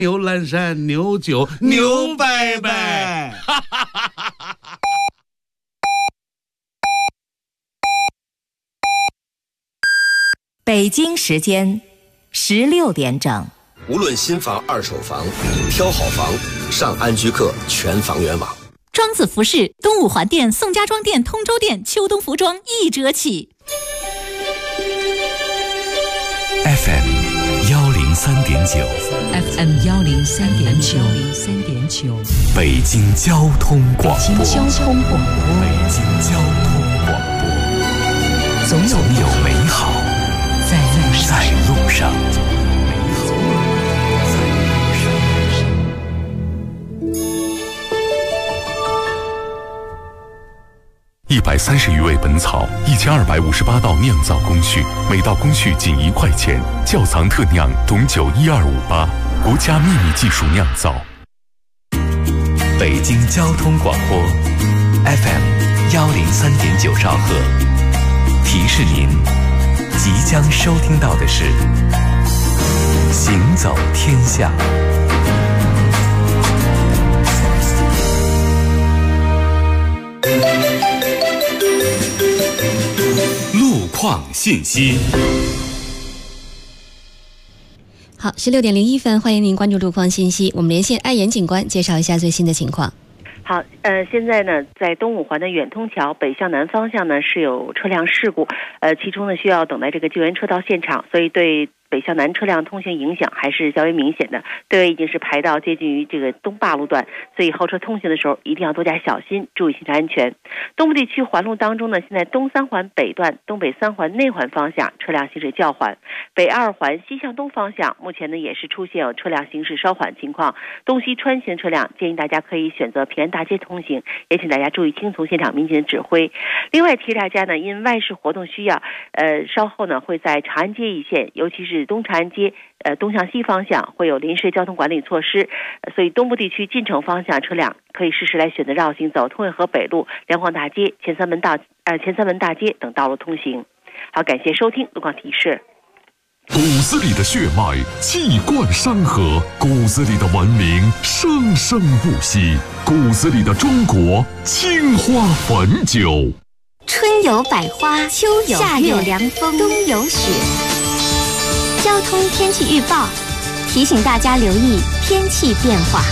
牛栏山牛酒牛拜拜。 北京时间16点整。 无论新房二手房，挑好房上安居客全房源网。 庄子服饰东五环店、宋家庄店、通州店秋冬服装1折起。 FM 103.9 FM 103.9 北京交通广播。 北京交通广播。 北京交通广播。总有美好在路上。130余味本草，1258道酿造工序，每道工序仅1块钱。窖藏特酿董酒12588，国家秘密技术酿造。北京交通广播 FM 103.9兆赫，提示您即将收听到的是《行走天下》。路况信息。 好，16点01分，欢迎您关注路况信息。我们连线爱妍警官，介绍一下最新的情况。 好，现在呢，在东五环的远通桥北向南方向呢是有车辆事故，其中呢需要等待这个救援车到现场，所以对北向南车辆通行影响还是较为明显的。对，已经是排到接近于这个东坝路段，所以后车通行的时候一定要多加小心，注意行车安全。东部地区环路当中呢，现在东三环北段、东北三环内环方向车辆行驶较缓，北二环西向东方向目前呢也是出现有车辆行驶稍缓情况。东西穿行车辆建议大家可以选择平安大街通行，也请大家注意听从现场民警的指挥。另外提示大家呢，因外事活动需要，稍后呢会在长安街一线，尤其是东长安街东向西方向会有临时交通管理措施，所以东部地区进城方向车辆可以适时来选择绕行，走通惠河北路、两广大街、前三门大街等道路通行。好，感谢收听路况提示。 骨子里的血脉气贯山河，骨子里的文明生生不息，骨子里的中国青花汾酒。 春有百花，秋有夏有凉风，冬有雪。交通天气预报提醒大家留意天气变化。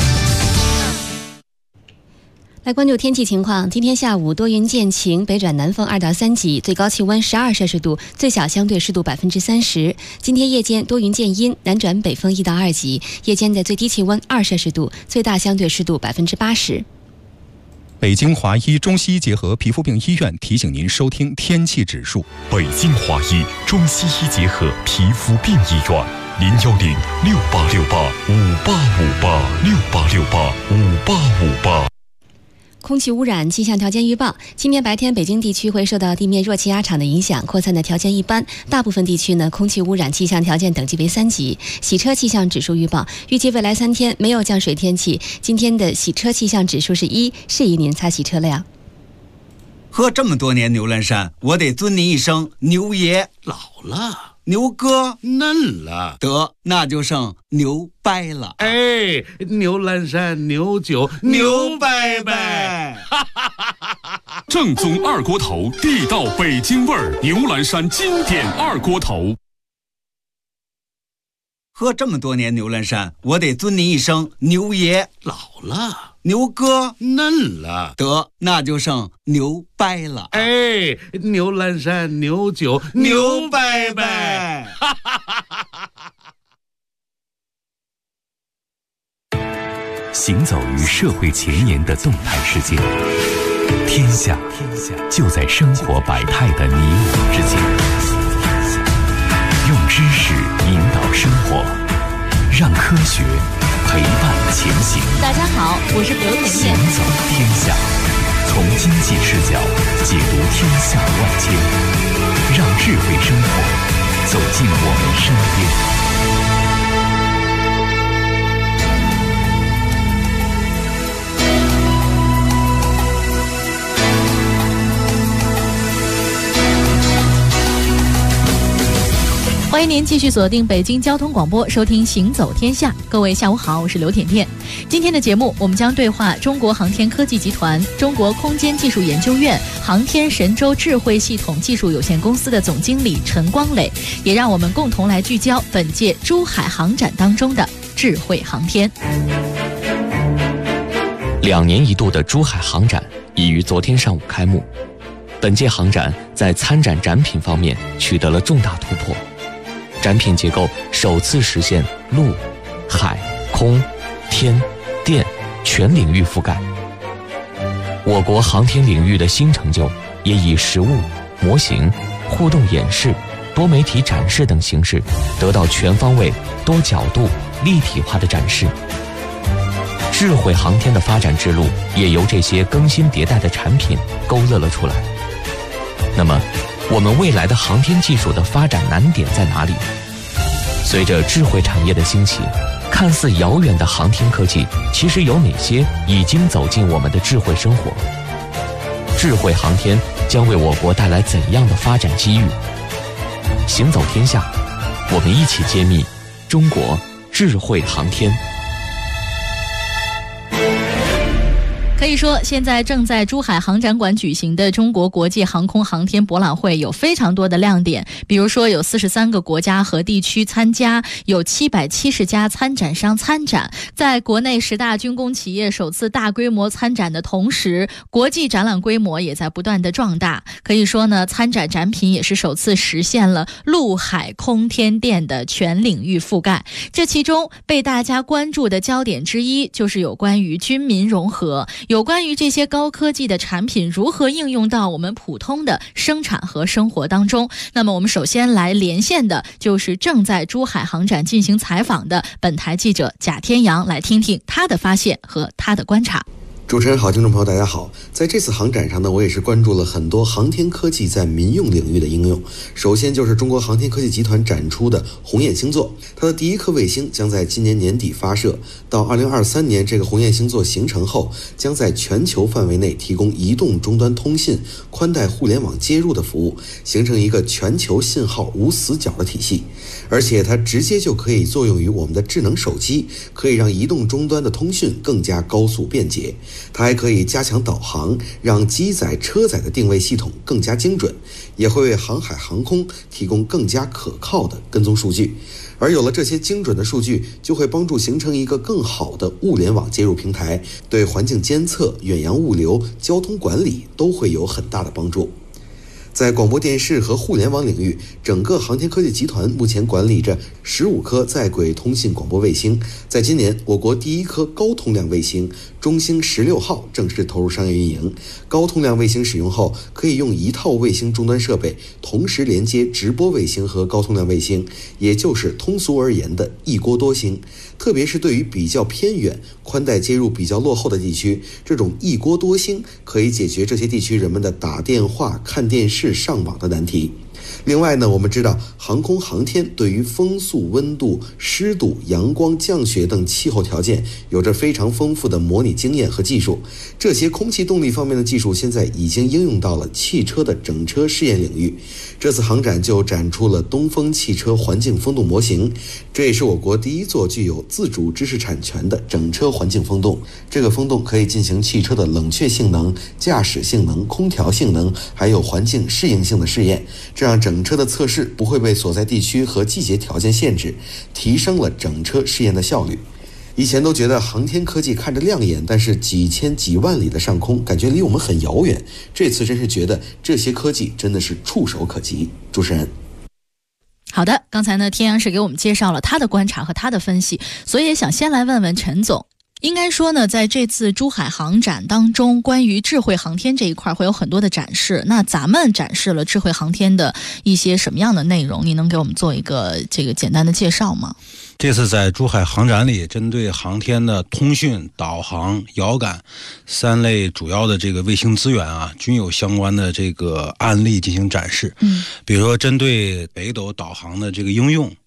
来关注天气情况，今天下午多云见晴，北转南风2到3级，最高气温12摄氏度，最小相对湿度30%。今天夜间多云见阴，南转北风1到2级，夜间的最低气温2摄氏度，最大相对湿度80%。 北京华医中西医结合皮肤病医院提醒您收听天气指数。 北京华医中西医结合皮肤病医院，0106868585858，68685858。 空气污染气象条件预报：今天白天北京地区会受到地面热气压场的影响，扩散的条件一般，大部分地区呢空气污染气象条件等级为3级。洗车气象指数预报：预计未来3天没有降水天气，今天的洗车气象指数是1，适宜您擦洗车辆。 喝这么多年牛栏山，我得尊您一声牛爷。 老了， 牛哥嫩了， 得那就剩牛掰了。 哎，牛栏山牛酒牛拜拜。 正宗二锅头，地道北京味儿，牛栏山经典二锅头。 喝这么多年牛栏山，我得尊您一声牛爷。 老了， 牛哥嫩了， 得那就剩牛掰了。 哎，牛栏山牛酒牛拜拜。 行走于社会前沿的动态世界，天下就在生活百态的你我之间。用知识引导生活，让科学陪伴前行。 大家好，我是德美行走天下，从经济视角解读天下万千，让智慧生活走进我们身边。 欢欢迎您继续锁定北京交通广播，收听《行走天下》。各位下午好，我是刘甜甜。今天的节目，我们将对话中国航天科技集团、中国空间技术研究院航天神舟智慧系统技术有限公司的总经理陈光磊，也让我们共同来聚焦本届珠海航展当中的智慧航天。 2年一度的珠海航展已于昨天上午开幕。本届航展在参展展品方面取得了重大突破，展品结构首次实现陆、海、空、天、电全领域覆盖。我国航天领域的新成就也以实物、模型、互动演示、多媒体展示等形式得到全方位、多角度、立体化的展示。智慧航天的发展之路也由这些更新迭代的产品勾勒了出来。那么，我们未来的航天技术的发展难点在哪里？随着智慧产业的兴起，看似遥远的航天科技，其实有哪些已经走进我们的智慧生活？智慧航天将为我国带来怎样的发展机遇？行走天下，我们一起揭秘中国智慧航天。 可以说，现在正在珠海航展馆举行的中国国际航空航天博览会有非常多的亮点，比如说有43个国家和地区参加，有770家参展商参展。在国内10大军工企业首次大规模参展的同时，国际展览规模也在不断的壮大。可以说呢，参展展品也是首次实现了陆海空天电的全领域覆盖。这其中被大家关注的焦点之一，就是有关于军民融合，有关于这些高科技的产品如何应用到我们普通的生产和生活当中。那么我们首先来连线的就是正在珠海航展进行采访的本台记者贾天阳，来听听他的发现和他的观察。 主持人好，听众朋友大家好。在这次航展上呢，我也是关注了很多航天科技在民用领域的应用。首先就是中国航天科技集团展出的鸿雁星座，它的第一颗卫星将在今年年底发射，到2023年这个鸿雁星座形成后，将在全球范围内提供移动终端通信、宽带互联网接入的服务，形成一个全球信号无死角的体系。而且它直接就可以作用于我们的智能手机，可以让移动终端的通讯更加高速便捷。它还可以加强导航，让机载车载的定位系统更加精准，也会为航海航空提供更加可靠的跟踪数据。而有了这些精准的数据，就会帮助形成一个更好的物联网接入平台，对环境监测、远洋物流、交通管理都会有很大的帮助。在广播电视和互联网领域，整个航天科技集团目前管理着15颗在轨通信广播卫星。在今年，我国第一颗高通量卫星中星16号正式投入商业运营。高通量卫星使用后，可以用一套卫星终端设备同时连接直播卫星和高通量卫星，也就是通俗而言的一锅多星。特别是对于比较偏远、宽带接入比较落后的地区，这种一锅多星可以解决这些地区人们的打电话、看电视、上网的难题。另外呢，我们知道航空航天对于风速、温度、湿度、阳光、降雪等气候条件有着非常丰富的模拟经验和技术。这些空气动力方面的技术现在已经应用到了汽车的整车试验领域。这次航展就展出了东风汽车环境风洞模型，这也是我国第一座具有自主知识产权的整车环境风洞。这个风洞可以进行汽车的冷却性能、驾驶性能、空调性能，还有环境适应性的试验，这样整车的测试不会被所在地区和季节条件限制，提升了整车试验的效率。以前都觉得航天科技看着亮眼，但是几千几万里的上空感觉离我们很遥远。这次真是觉得这些科技真的是触手可及。主持人。 好的，刚才呢，天阳是给我们介绍了他的观察和他的分析，所以也想先来问问陈总。应该说呢，在这次珠海航展当中，关于智慧航天这一块会有很多的展示。那咱们展示了智慧航天的一些什么样的内容？你能给我们做一个这个简单的介绍吗？ 这次在珠海航展里，针对航天的通讯、导航、遥感3类主要的这个卫星资源啊，均有相关的这个案例进行展示。比如说针对北斗导航的这个应用，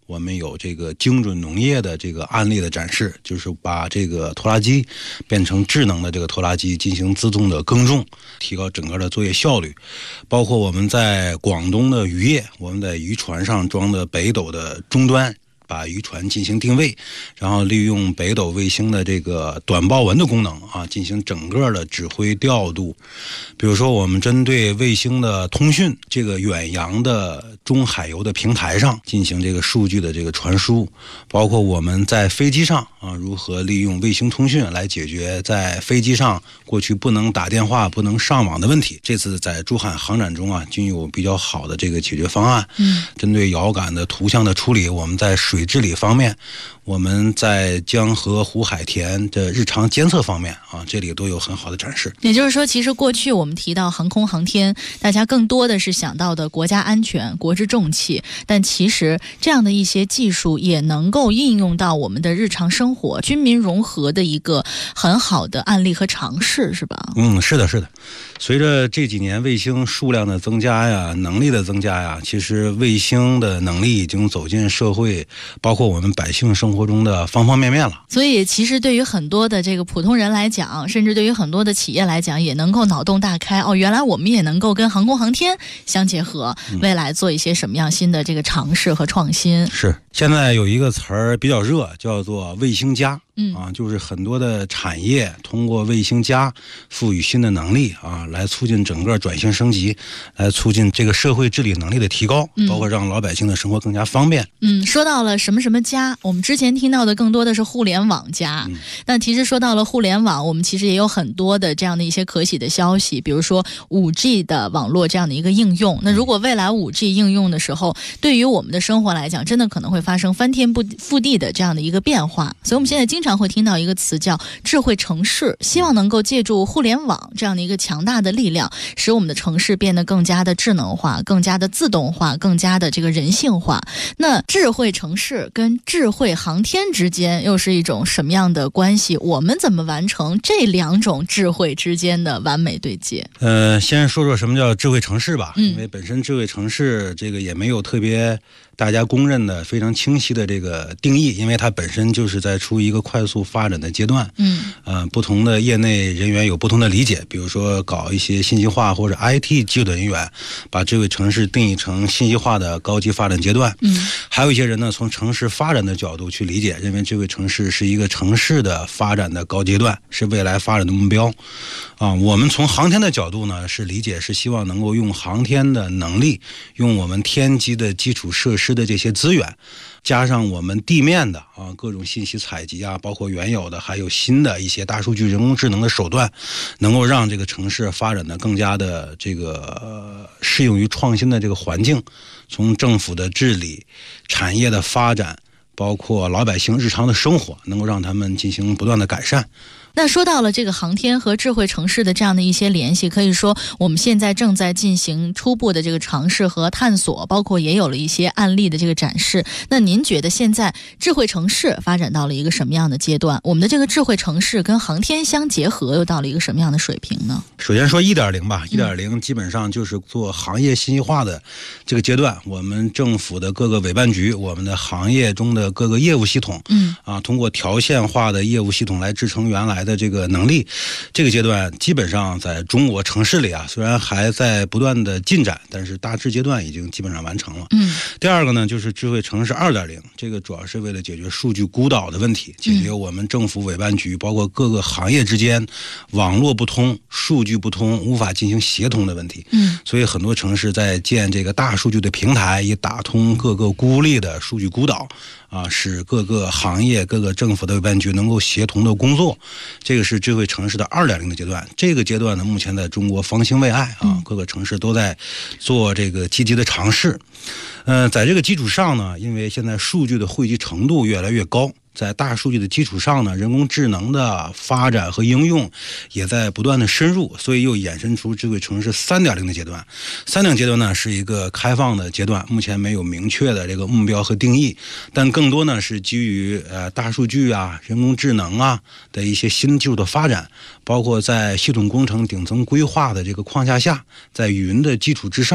我们有这个精准农业的这个案例的展示，就是把这个拖拉机变成智能的这个拖拉机进行自动的耕种，提高整个的作业效率。包括我们在广东的渔业，我们在渔船上装的北斗的终端，把渔船进行定位，然后利用北斗卫星的这个短报文的功能啊，进行整个的指挥调度。比如说我们针对卫星的通讯，这个远洋的中海油的平台上进行这个数据的这个传输，包括我们在飞机上啊，如何利用卫星通讯来解决在飞机上过去不能打电话不能上网的问题。这次在珠海航展中啊，均有比较好的这个解决方案。针对遥感的图像的处理，我们在水治理方面，我们在江河湖海田的日常监测方面啊，这里都有很好的展示。 也就是说，其实过去我们提到航空航天，大家更多的是想到的国家安全、国之重器，但其实这样的一些技术也能够应用到我们的日常生活，军民融合的一个很好的案例和尝试，是吧？ 是的，是的。随着这几年卫星数量的增加呀，能力的增加呀，其实卫星的能力已经走进社会，包括我们百姓生活中的方方面面了。 所以其实对于很多的这个普通人来讲，甚至对于很多的企业来讲，也能够脑洞大开哦，原来我们也能够跟航空航天相结合，未来做一些什么样新的这个尝试和创新。 是，现在有一个词儿比较热，叫做卫星加。就是很多的产业通过卫星加赋予新的能力啊，来促进整个转型升级，来促进这个社会治理能力的提高，包括让老百姓的生活更加方便。 说到了什么什么加，我们之前听到的更多的是互联网加，但其实说到了互联网，我们其实也有很多的这样的一些可喜的消息，比如说 5G 的网络这样的一个应用。那如果未来 5G 应用的时候，对于我们的生活来讲，真的可能会发生翻天覆地的这样的一个变化。所以我们现在经常会听到一个词叫智慧城市，希望能够借助互联网这样的一个强大的力量，使我们的城市变得更加的智能化，更加的自动化，更加的这个人性化。那智慧城市跟智慧航天之间又是一种什么样的关系？我们怎么完成这两种智慧之间的完美对接？ 先说说什么叫智慧城市吧。因为本身智慧城市这个也没有特别大家公认的非常清晰的这个定义，因为它本身就是在处于一个快速发展的阶段。不同的业内人员有不同的理解，比如说搞一些信息化或者 IT 技术的人员，把智慧城市定义成信息化的高级发展阶段。还有一些人呢，从城市发展的角度去理解，认为智慧城市是一个城市的发展的高阶段，是未来发展的目标。我们从航天的角度呢，是理解是希望能够用航天的能力，用我们天基的基础设施的这些资源，加上我们地面的各种信息采集啊，包括原有的还有新的一些大数据人工智能的手段，能够让这个城市发展的更加的这个适应于创新的这个环境。从政府的治理、产业的发展，包括老百姓日常的生活，能够让他们进行不断的改善。 那说到了这个航天和智慧城市的这样的一些联系，可以说我们现在正在进行初步的这个尝试和探索，包括也有了一些案例的这个展示。那您觉得现在智慧城市发展到了一个什么样的阶段？我们的这个智慧城市跟航天相结合又到了一个什么样的水平呢？ 首先说 1.0 吧， 1.0 基本上就是做行业信息化的这个阶段。我们政府的各个委办局，我们的行业中的各个业务系统，通过条线化的业务系统来支撑原来的这个能力。这个阶段基本上在中国城市里啊，虽然还在不断的进展，但是大致阶段已经基本上完成了。第二个呢，就是智慧城市 2.0， 这个主要是为了解决数据孤岛的问题，解决我们政府委办局包括各个行业之间网络不通、数据不通、无法进行协同的问题。所以很多城市在建这个大数据的平台，以打通各个孤立的数据孤岛使各个行业、各个政府的委办局能够协同的工作。这个是智慧城市的 2.0 的阶段。这个阶段呢，目前在中国方兴未艾各个城市都在做这个积极的尝试。在这个基础上呢，因为现在数据的汇集程度越来越高，在大数据的基础上呢，人工智能的发展和应用也在不断的深入，所以又衍生出智慧城市 3.0 的阶段。3.0 阶段呢，是一个开放的阶段，目前没有明确的这个目标和定义，但更多呢是基于大数据啊、人工智能啊的一些新技术的发展，包括在系统工程顶层规划的这个框架下，在云的基础之上，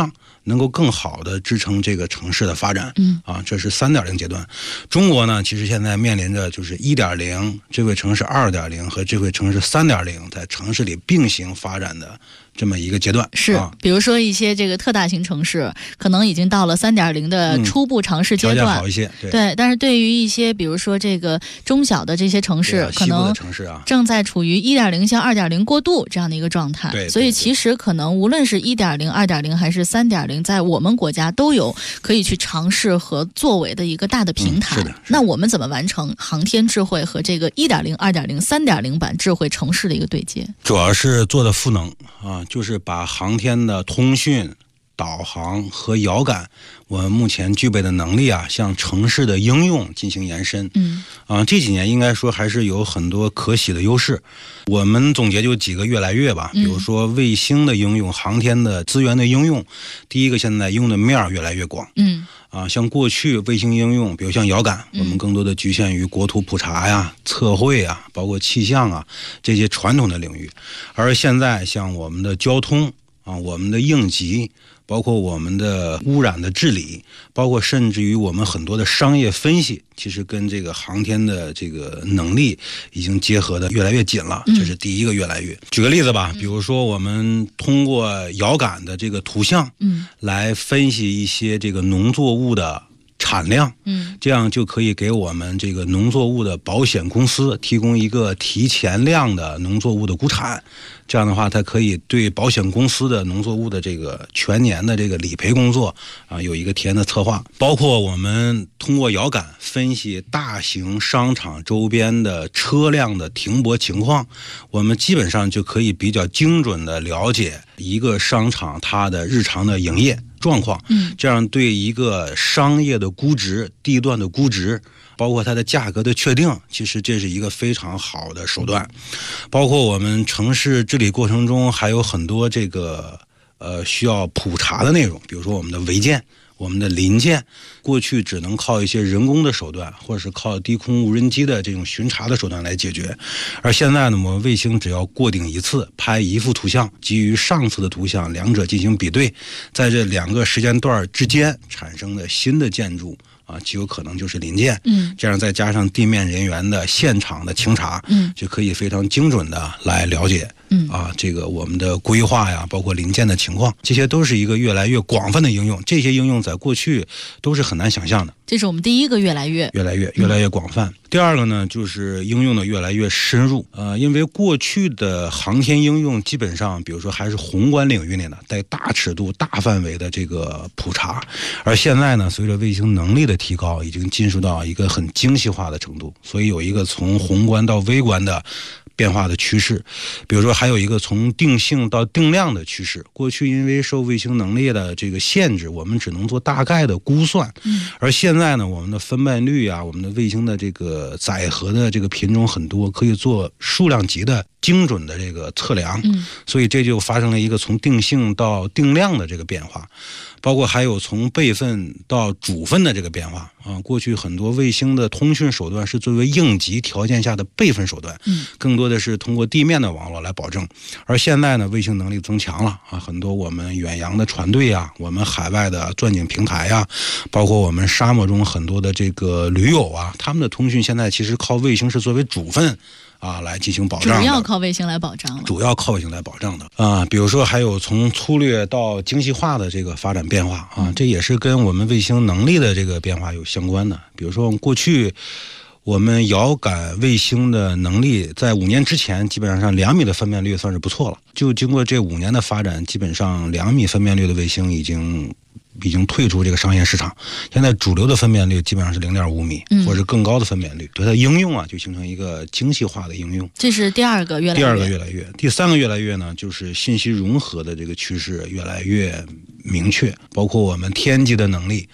能够更好的支撑这个城市的发展。这是 3.0 阶段。中国呢，其实现在面临着就是 1.0 智慧城市 2.0 和智慧城市 3.0 在城市里并行发展的这么一个阶段。 是，比如说一些这个特大型城市可能已经到了 3.0 的初步尝试阶段， 条件好一些。 对，但是对于一些比如说这个中小的这些城市，可能正在处于 1.0 向 2.0 过渡这样的一个状态。 对， 所以其实可能无论是 1.0 2.0 还是 3.0 在我们国家都有可以去尝试和作为的一个大的平台。那我们怎么完成航天智慧和这个 1.0 2.0 3.0 版智慧城市的一个对接？ 主要是做的赋能就是把航天的通讯、导航和遥感我们目前具备的能力向城市的应用进行延伸。这几年应该说还是有很多可喜的优势。我们总结就几个越来越吧，比如说卫星的应用、航天的资源的应用。第一个，现在用的面越来越广。像过去卫星应用，比如像遥感，我们更多的局限于国土普查呀、测绘啊，包括气象这些传统的领域。而现在像我们的交通我们的应急，包括我们的污染的治理，包括甚至于我们很多的商业分析，其实跟这个航天的这个能力已经结合的越来越紧了。这是第一个越来越。举个例子吧，比如说我们通过遥感的这个图像来分析一些这个农作物的产量，这样就可以给我们这个农作物的保险公司提供一个提前量的农作物的估产。这样的话，它可以对保险公司的农作物的这个全年的这个理赔工作有一个提前的策划。包括我们通过遥感分析大型商场周边的车辆的停泊情况，我们基本上就可以比较精准的了解一个商场它的日常的营业状况。这样对一个商业的估值、地段的估值，包括它的价格的确定，其实这是一个非常好的手段。包括我们城市治理过程中还有很多这个需要普查的内容，比如说我们的违建、我们的临建，过去只能靠一些人工的手段，或者是靠低空无人机的这种巡查的手段来解决。而现在呢，我们卫星只要过顶一次，拍一幅图像，基于上次的图像，两者进行比对，在这两个时间段之间产生的新的建筑极有可能就是临建。这样再加上地面人员的现场的清查，就可以非常精准的来了解这个我们的规划呀，包括临建的情况，这些都是一个越来越广泛的应用。这些应用在过去都是很难想象的。 这是我们第一个越来越广泛。第二个呢，就是应用的越来越深入。因为过去的航天应用基本上，比如说还是宏观领域内的带大尺度、大范围的这个普查，而现在呢，随着卫星能力的提高，已经进入到一个很精细化的程度，所以有一个从宏观到微观的变化的趋势。比如说还有一个从定性到定量的趋势。过去因为受卫星能力的这个限制，我们只能做大概的估算，而现在呢，我们的分辨率我们的卫星的这个载荷的这个品种很多，可以做数量级的精准的这个测量，所以这就发生了一个从定性到定量的这个变化。包括还有从备份到主份的这个变化过去很多卫星的通讯手段是作为应急条件下的备份手段，更多的是通过地面的网络来保证。而现在呢，卫星能力增强了很多我们远洋的船队我们海外的钻井平台包括我们沙漠中很多的这个驴友他们的通讯现在其实靠卫星是作为主份来进行保障的， 主要靠卫星来保障的比如说还有从粗略到精细化的这个发展变化这也是跟我们卫星能力的这个变化有相关的。比如说过去我们遥感卫星的能力在5年之前基本上2米的分辨率算是不错了，就经过这5年的发展，基本上2米分辨率的卫星已经退出这个商业市场。现在主流的分辨率基本上是 0.5 米或者更高的分辨率，对它应用就形成一个精细化的应用。 这是第二个越来越。 第三个越来越呢，就是信息融合的这个趋势越来越明确，包括我们天基的能力，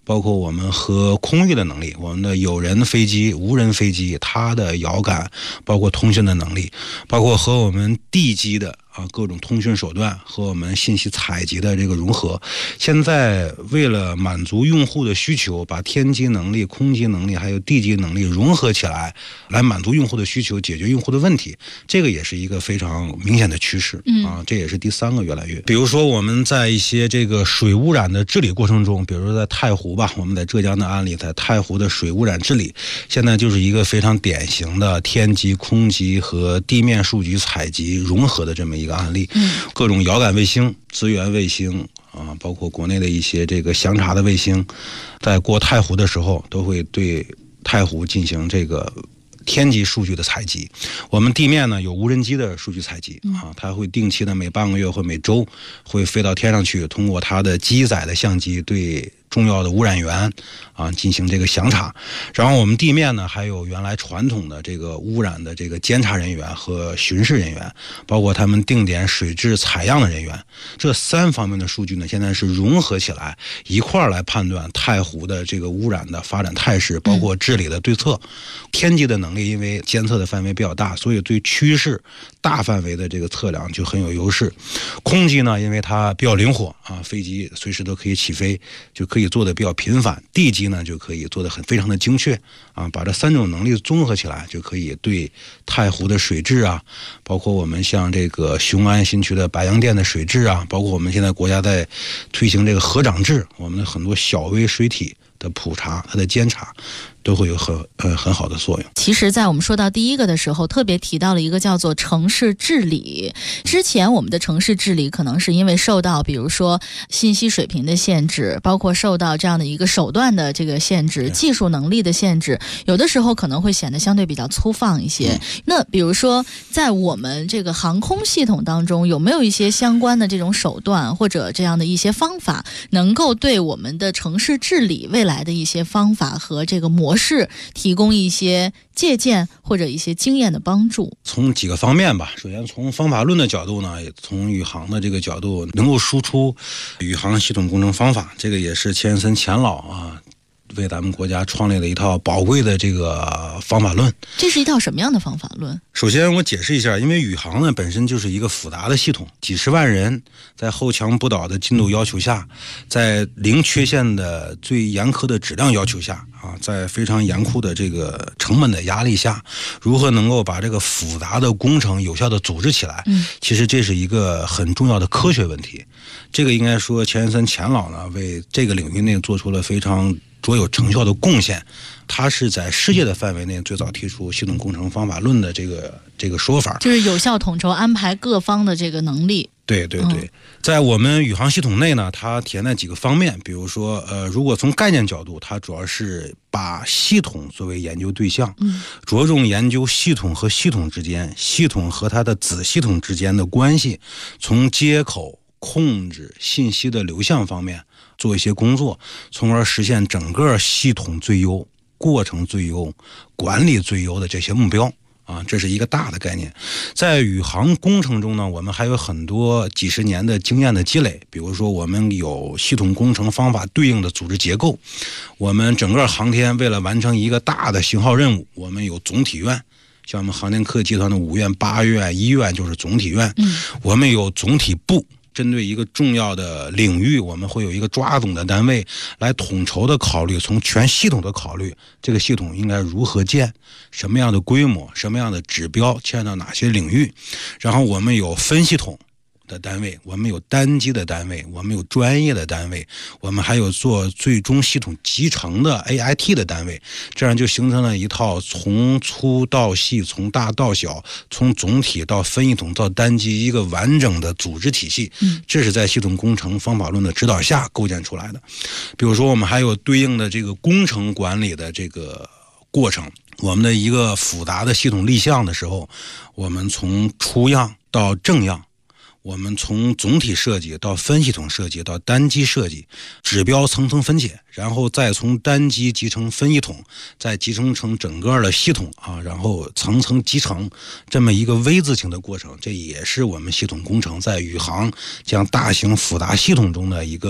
包括我们和空域的能力，我们的有人飞机、无人飞机它的遥感，包括通讯的能力，包括和我们地基的各种通讯手段和我们信息采集的这个融合。现在为了满足用户的需求，把天基能力、空基能力还有地基能力融合起来，来满足用户的需求，解决用户的问题，这个也是一个非常明显的趋势这也是第3个越来越。比如说我们在一些这个水污染的治理过程中，比如说在太湖吧，我们在浙江的案例，在太湖的水污染治理，现在就是一个非常典型的天基、空基和地面数据采集融合的这么一个案例。各种遥感卫星、资源卫星包括国内的一些这个详查的卫星，在过太湖的时候都会对太湖进行这个天基数据的采集。我们地面呢有无人机的数据采集它会定期的每半个月或每周会飞到天上去，通过它的机载的相机对重要的污染源进行这个详查。然后我们地面呢还有原来传统的这个污染的这个监察人员和巡视人员，包括他们定点水质采样的人员。这3方面的数据呢现在是融合起来一块儿来判断太湖的这个污染的发展态势，包括治理的对策。天基的能力因为监测的范围比较大，所以对趋势大范围的这个测量就很有优势。空基呢因为它比较灵活飞机随时都可以起飞，就可以做的比较频繁。地基呢就可以做的非常的精确把这3种能力综合起来，就可以对太湖的水质包括我们像这个雄安新区的白洋淀的水质包括我们现在国家在推行这个河长制，我们的很多小微水体的普查、它的监察都会有很好的作用。 其实在我们说到第1个的时候，特别提到了一个叫做城市治理。之前我们的城市治理可能是因为受到比如说信息水平的限制，包括受到这样的一个手段的这个限制、技术能力的限制，有的时候可能会显得相对比较粗放一些。那比如说在我们这个航空系统当中，有没有一些相关的这种手段或者这样的一些方法，能够对我们的城市治理未来的一些方法和这个模式提供一些借鉴或者一些经验的帮助？ 从几个方面吧。首先从方法论的角度呢，也从宇航的这个角度能够输出宇航系统工程方法，这个也是钱森钱老为咱们国家创立了一套宝贵的这个方法论。 这是一套什么样的方法论？ 首先我解释一下，因为宇航呢本身就是一个复杂的系统，几十万人在后强不倒的进度要求下，在零缺陷的最严苛的质量要求下在非常严酷的这个成本的压力下，如何能够把这个复杂的工程有效的组织起来，其实这是一个很重要的科学问题。这个应该说钱森钱老呢为这个领域内做出了非常卓有成效的贡献。他是在世界的范围内最早提出系统工程方法论的这个说法， 就是有效统筹安排各方的这个能力。 对对对，在我们宇航系统内呢，它体现在几个方面。比如说如果从概念角度，它主要是把系统作为研究对象，着重研究系统和系统之间、系统和它的子系统之间的关系，从接口、控制、信息的流向方面做一些工作，从而实现整个系统最优、过程最优、管理最优的这些目标这是一个大的概念。在宇航工程中呢，我们还有很多几十年的经验的积累。比如说我们有系统工程方法对应的组织结构，我们整个航天为了完成一个大的型号任务，我们有总体院，像我们航天科技集团的5院、8院、1院就是总体院，我们有总体部，针对一个重要的领域，我们会有一个抓总的单位来统筹的考虑，从全系统的考虑这个系统应该如何建，什么样的规模，什么样的指标，牵扯到哪些领域。然后我们有分系统的单位，我们有单机的单位，我们有专业的单位，我们还有做最终系统集成的 AIT 的单位，这样就形成了一套从粗到细、从大到小、从总体到分系统到单机一个完整的组织体系。这是在系统工程方法论的指导下构建出来的。比如说我们还有对应的这个工程管理的这个过程，我们的一个复杂的系统立项的时候，我们从初样到正样，我们从总体设计到分系统设计到单机设计，指标层层分解，然后再从单机集成分系统，再集成成整个的系统然后层层集成，这么一个 V 字形的过程。这也是我们系统工程在宇航这样大型复杂系统中的一个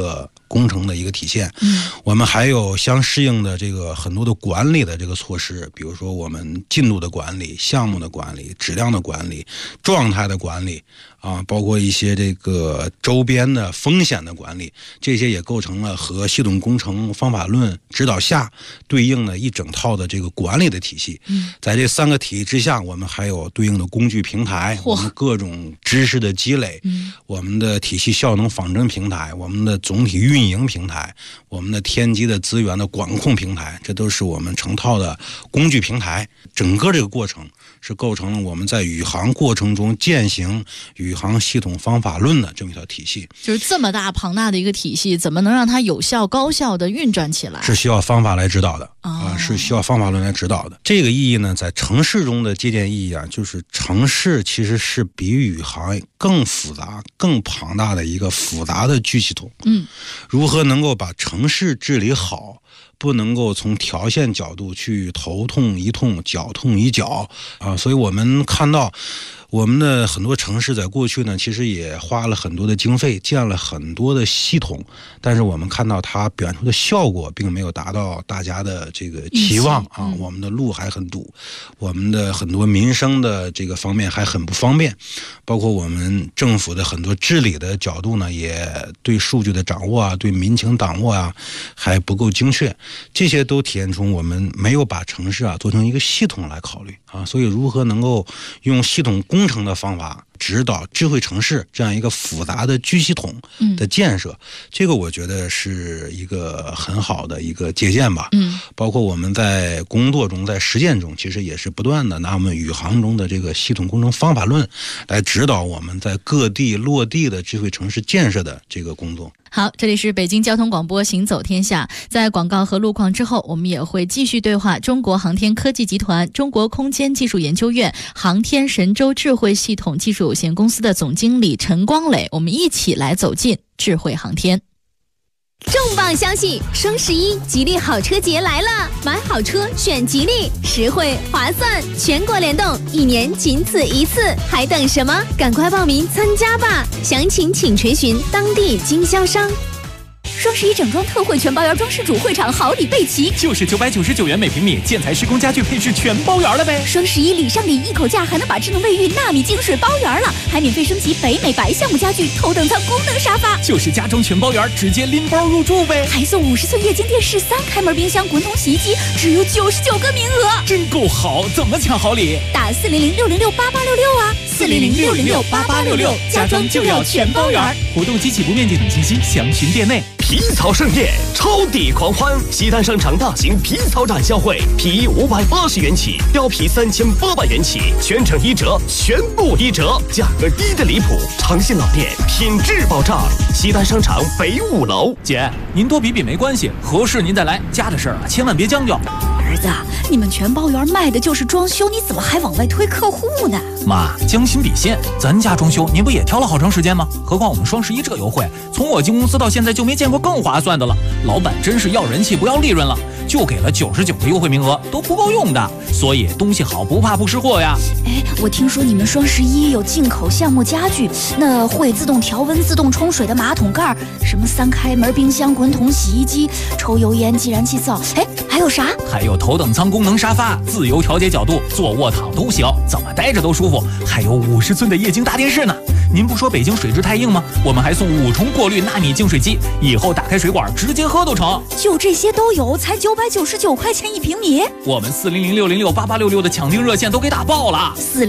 工程的一个体现。我们还有相适应的这个很多的管理的这个措施，比如说我们进度的管理、项目的管理、质量的管理、状态的管理啊，包括一些这个周边的风险的管理，这些也构成了和系统工程方法论指导下对应的一整套的这个管理的体系。在这3个体系之下，我们还有对应的工具平台，我们各种知识的积累，我们的体系效能仿真平台，我们的总体运营平台，我们的天基的资源的管控平台，这都是我们成套的工具平台。整个这个过程是构成了我们在宇航过程中践行宇航系统方法论的这么一条体系。 就是这么大庞大的一个体系，怎么能让它有效高效的运转起来？是需要方法来指导的是需要方法论来指导的。这个意义呢，在城市中的借鉴意义啊，就是城市其实是比宇航更复杂、更庞大的一个复杂的巨系统。如何能够把城市治理好？不能够从条线角度去头痛一痛脚痛一脚啊，所以我们看到我们的很多城市在过去呢，其实也花了很多的经费，建了很多的系统，但是我们看到它表现出的效果并没有达到大家的这个期望啊。我们的路还很堵，我们的很多民生的这个方面还很不方便，包括我们政府的很多治理的角度呢，也对数据的掌握啊，对民情掌握啊还不够精确。这些都体现出我们没有把城市做成一个系统来考虑啊，所以如何能够用系统工程的方法指导智慧城市这样一个复杂的巨系统的建设，这个我觉得是一个很好的一个借鉴吧。包括我们在工作中、在实践中，其实也是不断的拿我们宇航中的这个系统工程方法论来指导我们在各地落地的智慧城市建设的这个工作。 好，这里是北京交通广播行走天下。在广告和路况之后，我们也会继续对话中国航天科技集团、中国空间技术研究院航天神舟智慧系统技术有限公司的总经理陈光磊，我们一起来走进智慧航天。 重磅消息，双11吉利好车节来了，买好车选吉利，实惠划算，全国联动，1年仅此一次，还等什么？赶快报名参加吧！详情请垂询当地经销商。 双11整装特惠全包圆装饰主会场好礼备齐， 就是999元每平米，建材施工家具配饰全包圆了呗。 双11礼上礼一口价，还能把智能卫浴纳米净水包圆了，还免费升级北美白项目家具头等舱功能沙发， 就是家装全包圆，直接拎包入住呗。 还送50寸液晶电视、3开门冰箱、滚筒洗衣机，只有99个名额， 真够好！怎么抢好礼？ 打400-606-8866啊，400-606-8866，家装就要全包圆。 活动及起步面积等信息详询店内。 皮草盛宴，超抵狂欢！西单商场大型皮草展销会，皮衣580元起，貂皮3800元起，全程1折，全部1折，价格低的离谱。长信老店，品质保障。西单商场北5楼。 姐，您多比比没关系，合适您再来，家的事儿千万别将就。 儿子，你们全包圆卖的就是装修，你怎么还往外推客户呢？ 妈，将心比心，咱家装修您不也挑了好长时间吗？何况我们双11这个优惠，从我进公司到现在就没见过更划算的了。老板真是要人气不要利润了，就给了99个优惠名额，都不够用的。所以东西好不怕不识货呀。 哎，我听说你们双11有进口项目家具，那会自动调温、自动冲水的马桶盖，什么3开门冰箱、滚筒洗衣机、抽油烟计燃气灶，哎，还有啥？ 还有头等舱功能沙发，自由调节角度，坐卧躺都行，怎么待着都舒服。还有50寸的液晶大电视呢。您不说北京水质太硬吗？我们还送5重过滤纳米净水机，以后打开水管直接喝都成。 就这些都有，才999块钱1平米。 我们400-606-8866的抢订热线都给打爆了。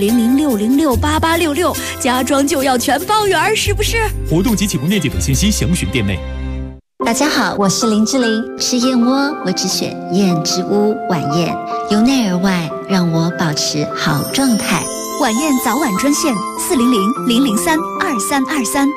400-606-8866，家装就要全包圆，是不是？ 活动及起步面积等信息详询店内。 大家好，我是林志玲。吃燕窝，我只选燕之屋晚宴，由内而外让我保持好状态。 晚宴早晚专线400-003-2323。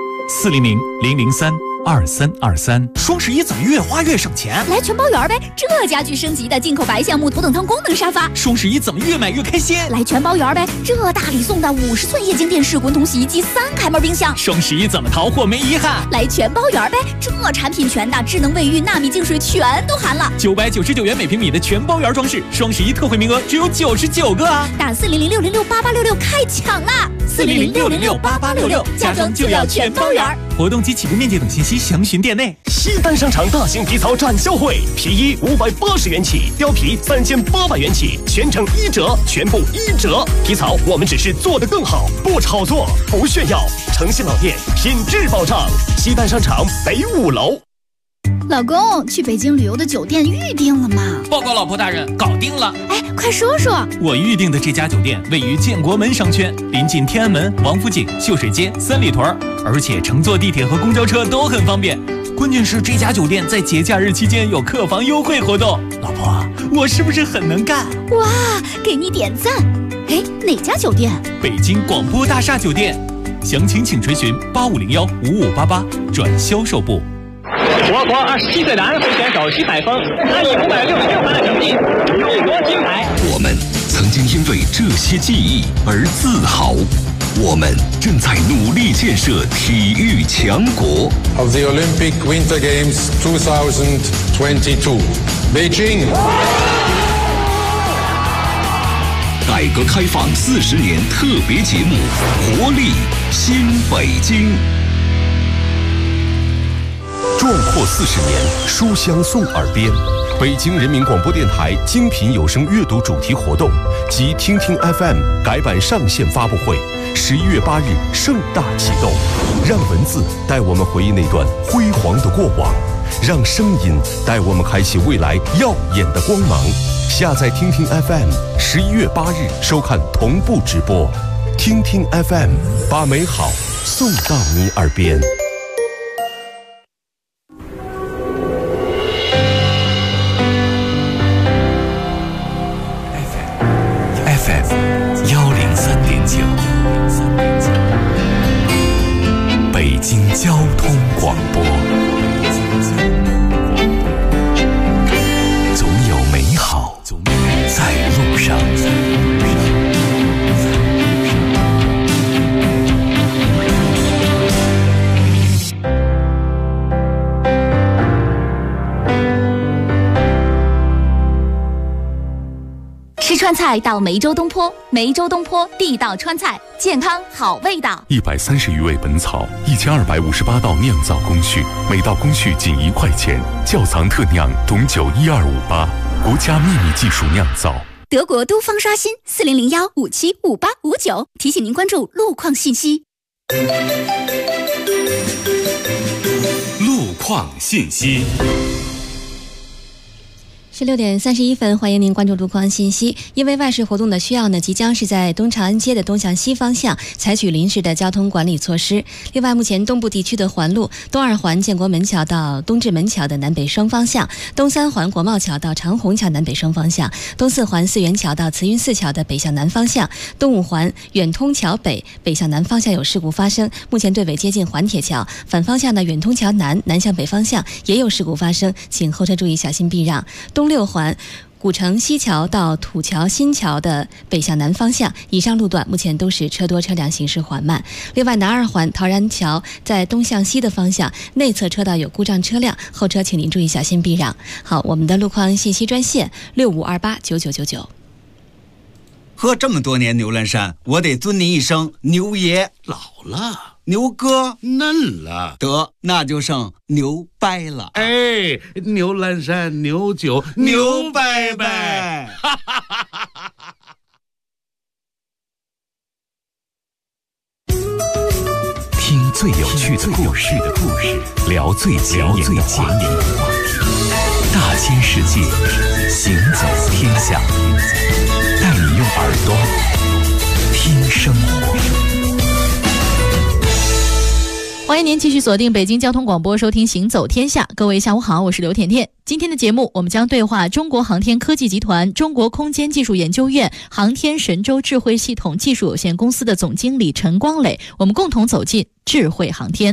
400-003-2323。双11怎么越花越省钱？ 来全包圆呗！这家具升级的进口白橡木头等舱功能沙发。 双11怎么越买越开心？ 来全包圆呗！这大礼送的50寸液晶电视、滚筒洗衣机、3开门冰箱。 双11怎么淘货没遗憾？ 来全包圆呗！这产品全的，智能卫浴、纳米净水全都含了。 999元每平米的全包圆装饰，双11特惠名额只有99个啊！ 打400-606-8866开抢啦 400-606-8866，家装就要全包圆。活动及起步面积等信息详询店内。 西单商场大型皮草展销会，皮衣580元起，貂皮3800元起，全程1折，全部1折。皮草我们只是做得更好，不炒作，不炫耀，诚信老店，品质保障。西单商场北5楼。 老公，去北京旅游的酒店预定了吗？ 报告老婆大人，搞定了。 哎，快说说。 我预定的这家酒店位于建国门商圈，临近天安门、王府井、秀水街、三里屯，而且乘坐地铁和公交车都很方便。关键是这家酒店在节假日期间有客房优惠活动。老婆，我是不是很能干？ 哇，给你点赞。哎，哪家酒店？ 北京广播大厦酒店。详情请垂询8501-5588转销售部。 我国27岁男会选手徐海峰，他以566分的成绩入国金牌。 我们曾经因为这些记忆而自豪，我们正在努力建设体育强国。 Of the Olympic Winter Games 2022, Beijing。 改革开放40年特别节目，活力新北京。 壮阔40年，书香送耳边。北京人民广播电台精品有声阅读主题活动及听听 FM 改版上线发布会，11月8日盛大启动。让文字带我们回忆那段辉煌的过往，让声音带我们开启未来耀眼的光芒。下载听听 FM，11月8日收看同步直播。听听 FM， 把美好送到你耳边。 北京交通广播，总有美好在路上。 吃川菜到梅州东坡，梅州东坡地道川菜，健康好味道。 130余味本草，1258道酿造工序，每道工序仅1块钱，窖藏特酿董酒12588，国家秘密技术酿造。 德国都方刷新4001575859，提醒您关注路况信息。 路况信息。 16点31分，欢迎您关注路况信息。因为外事活动的需要呢，即将是在东长安街的东向西方向采取临时的交通管理措施。另外，目前东部地区的环路东2环建国门桥到东直门桥的南北双方向，东3环国贸桥到长虹桥南北双方向，东4环四元桥到慈云寺桥的北向南方向，东5环远通桥北北向南方向有事故发生，目前队尾接近环铁桥，反方向的远通桥南向北方向也有事故发生，请后车注意小心避让。东6环古城西桥到土桥新桥的北向南方向，以上路段目前都是车多车辆行驶缓慢。另外，南2环陶然桥在东向西的方向内侧车道有故障车辆，后车请您注意小心避让。好，我们的路况信息专线65289999。 喝这么多年牛栏山，我得尊您一声牛爷。 老了， 牛哥嫩了， 得那就剩牛掰了。 哎，牛栏山牛酒牛掰掰。 听最有趣的故事，聊最前沿的话题，大千世界，行走天下，带你用耳朵听生活。 欢迎您继续锁定北京交通广播，收听《行走天下》。各位下午好，我是刘甜甜。今天的节目，我们将对话中国航天科技集团中国空间技术研究院航天神舟智慧系统技术有限公司的总经理陈光磊，我们共同走进智慧航天。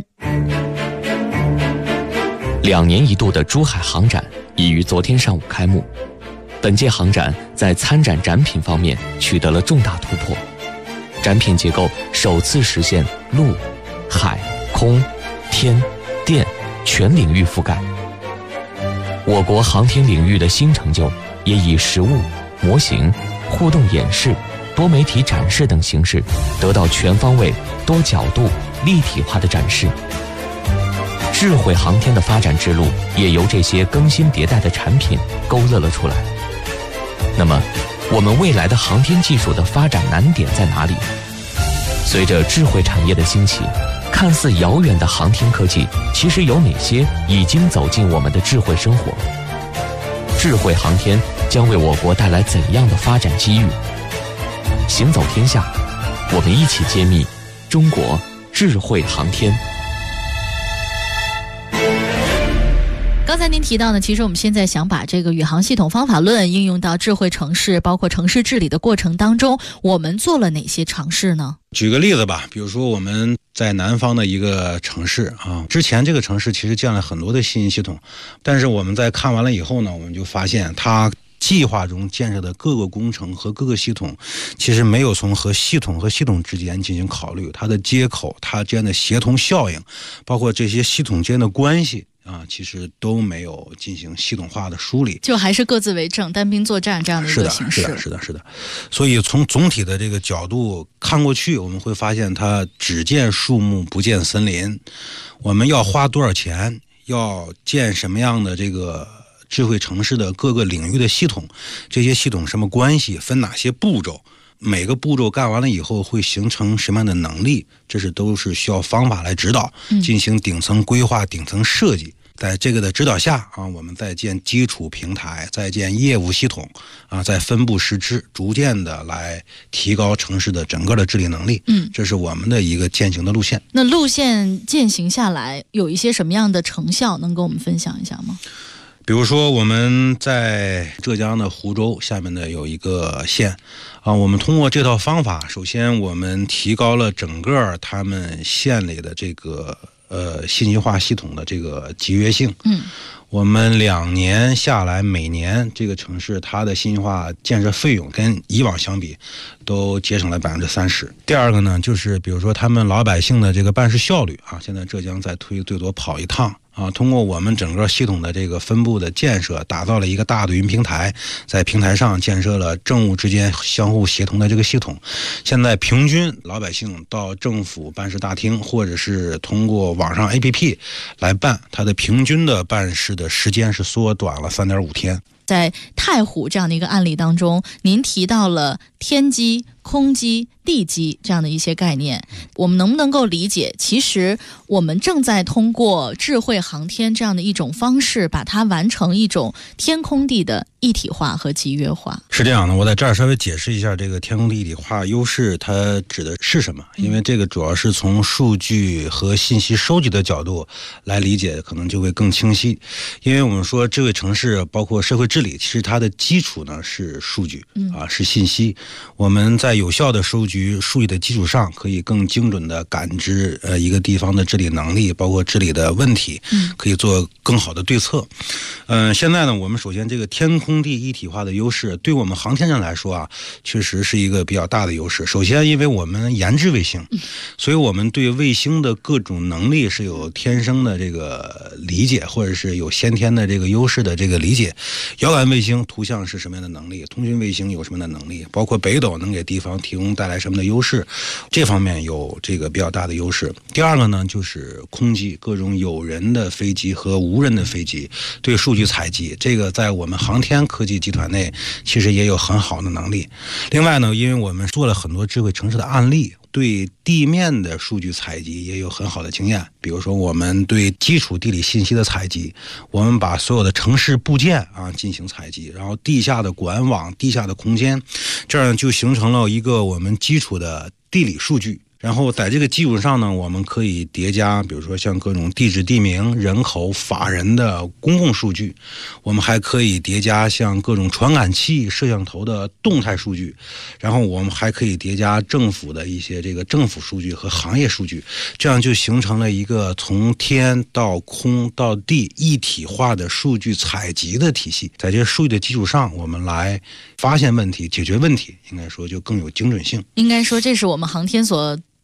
2年一度的珠海航展已于昨天上午开幕。本届航展在参展展品方面取得了重大突破，展品结构首次实现陆、海、空、天、电全领域覆盖。我国航天领域的新成就也以实物、模型、互动演示、 多媒体展示等形式，得到全方位、多角度、立体化的展示。智慧航天的发展之路也由这些更新迭代的产品勾勒了出来。那么，我们未来的航天技术的发展难点在哪里？随着智慧产业的兴起，看似遥远的航天科技，其实有哪些已经走进我们的智慧生活？智慧航天将为我国带来怎样的发展机遇？行走天下，我们一起揭秘中国智慧航天。 刚才您提到呢，其实我们现在想把这个宇航系统方法论应用到智慧城市，包括城市治理的过程当中，我们做了哪些尝试呢？ 举个例子吧，比如说我们在南方的一个城市啊，之前这个城市其实建了很多的信息系统，但是我们在看完了以后呢，我们就发现它计划中建设的各个工程和各个系统，其实没有从和系统之间进行考虑，它的接口、它之间的协同效应，包括这些系统间的关系啊，其实都没有进行系统化的梳理， 就还是各自为政、单兵作战这样的一个形式。 是的。所以从总体的这个角度看过去，我们会发现它只见树木不见森林。我们要花多少钱，要建什么样的这个智慧城市的各个领域的系统，这些系统什么关系，分哪些步骤，每个步骤干完了以后会形成什么样的能力，这都是需要方法来指导，进行顶层规划、顶层设计。在这个的指导下啊，我们再建基础平台，再建业务系统啊，再分布施支，逐渐的来提高城市的整个的治理能力。这是我们的一个践行的路线。 那路线践行下来，有一些什么样的成效，能跟我们分享一下吗？ 比如说我们在浙江的湖州下面的有一个县啊，我们通过这套方法，首先我们提高了整个他们县里的这个信息化系统的这个集约性。我们2年下来，每年这个城市它的信息化建设费用跟以往相比都节省了30%。第二个呢，就是比如说他们老百姓的这个办事效率啊，现在浙江在推最多跑1趟啊，通过我们整个系统的这个分布的建设，打造了一个大的云平台，在平台上建设了政务之间相互协同的这个系统。现在平均老百姓到政府办事大厅，或者是通过网上 APP 来办，它的平均的办事的时间是缩短了3.5天。 在太湖这样的一个案例当中，您提到了天基、空基、地基这样的一些概念，我们能不能够理解，其实我们正在通过智慧航天这样的一种方式，把它完成一种天空地的一体化和集约化？ 是这样的，我在这儿稍微解释一下这个天空地一体化优势它指的是什么，因为这个主要是从数据和信息收集的角度来理解，可能就会更清晰。因为我们说智慧城市包括社会治理，其实它的基础呢是数据啊，是信息。我们在有效的收集数据的基础上，可以更精准的感知一个地方的治理能力，包括治理的问题，可以做更好的对策。现在呢，我们首先这个天空地一体化的优势，对我们航天人来说啊，确实是一个比较大的优势。首先，因为我们研制卫星，所以我们对卫星的各种能力是有天生的这个理解，或者是有先天的这个优势的这个理解。遥感卫星图像是什么样的能力，通讯卫星有什么样的能力，包括北斗能给地方带来什么的优势，这方面有这个比较大的优势。第二个呢，就是空机，各种有人的飞机和无人的飞机对数据采集，这个在我们航天科技集团内其实也有很好的能力。另外呢，因为我们做了很多智慧城市的案例，对地面的数据采集也有很好的经验。比如说我们对基础地理信息的采集，我们把所有的城市部件啊进行采集，然后地下的管网、地下的空间，这样就形成了一个我们基础的地理数据。然后在这个基础上呢，我们可以叠加，比如说像各种地址地名、人口、法人的公共数据，我们还可以叠加像各种传感器、摄像头的动态数据，然后我们还可以叠加政府的一些这个政府数据和行业数据，这样就形成了一个从天到空到地一体化的数据采集的体系。在这些数据的基础上，我们来发现问题、解决问题，应该说就更有精准性。 应该说这是我们航天所